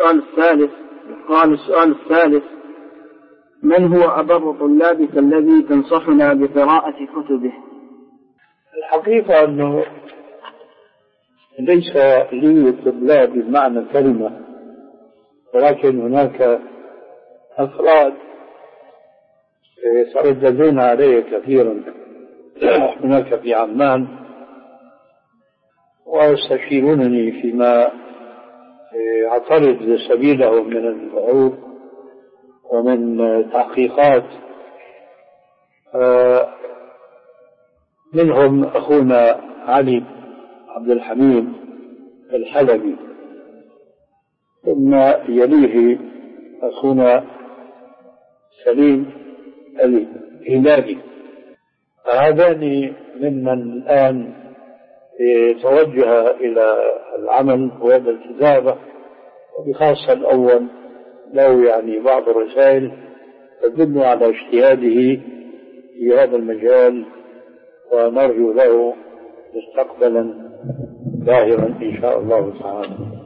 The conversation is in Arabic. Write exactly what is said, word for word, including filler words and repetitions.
السؤال الثالث قال السؤال الثالث: من هو أبر طلابك الذي تنصحنا بقراءة كتبه؟ الحقيقة أنه ليس لي طلاب بمعنى الكلمة، ولكن هناك أفراد يترددون علي كثيرا هناك في عمان ويستشيرونني فيما أعترض سبيله من البحوث ومن تحقيقات. منهم أخونا علي عبد الحميد الحلبي، ثم يليه أخونا سليم الهلالي. هذان ممن الآن توجه إلى العمل وإلى الكتابة، وبخاصة الأول له يعني بعض الرسائل تدل على اجتهاده في هذا المجال، ونرجو له مستقبلا باهرا إن شاء الله تعالى.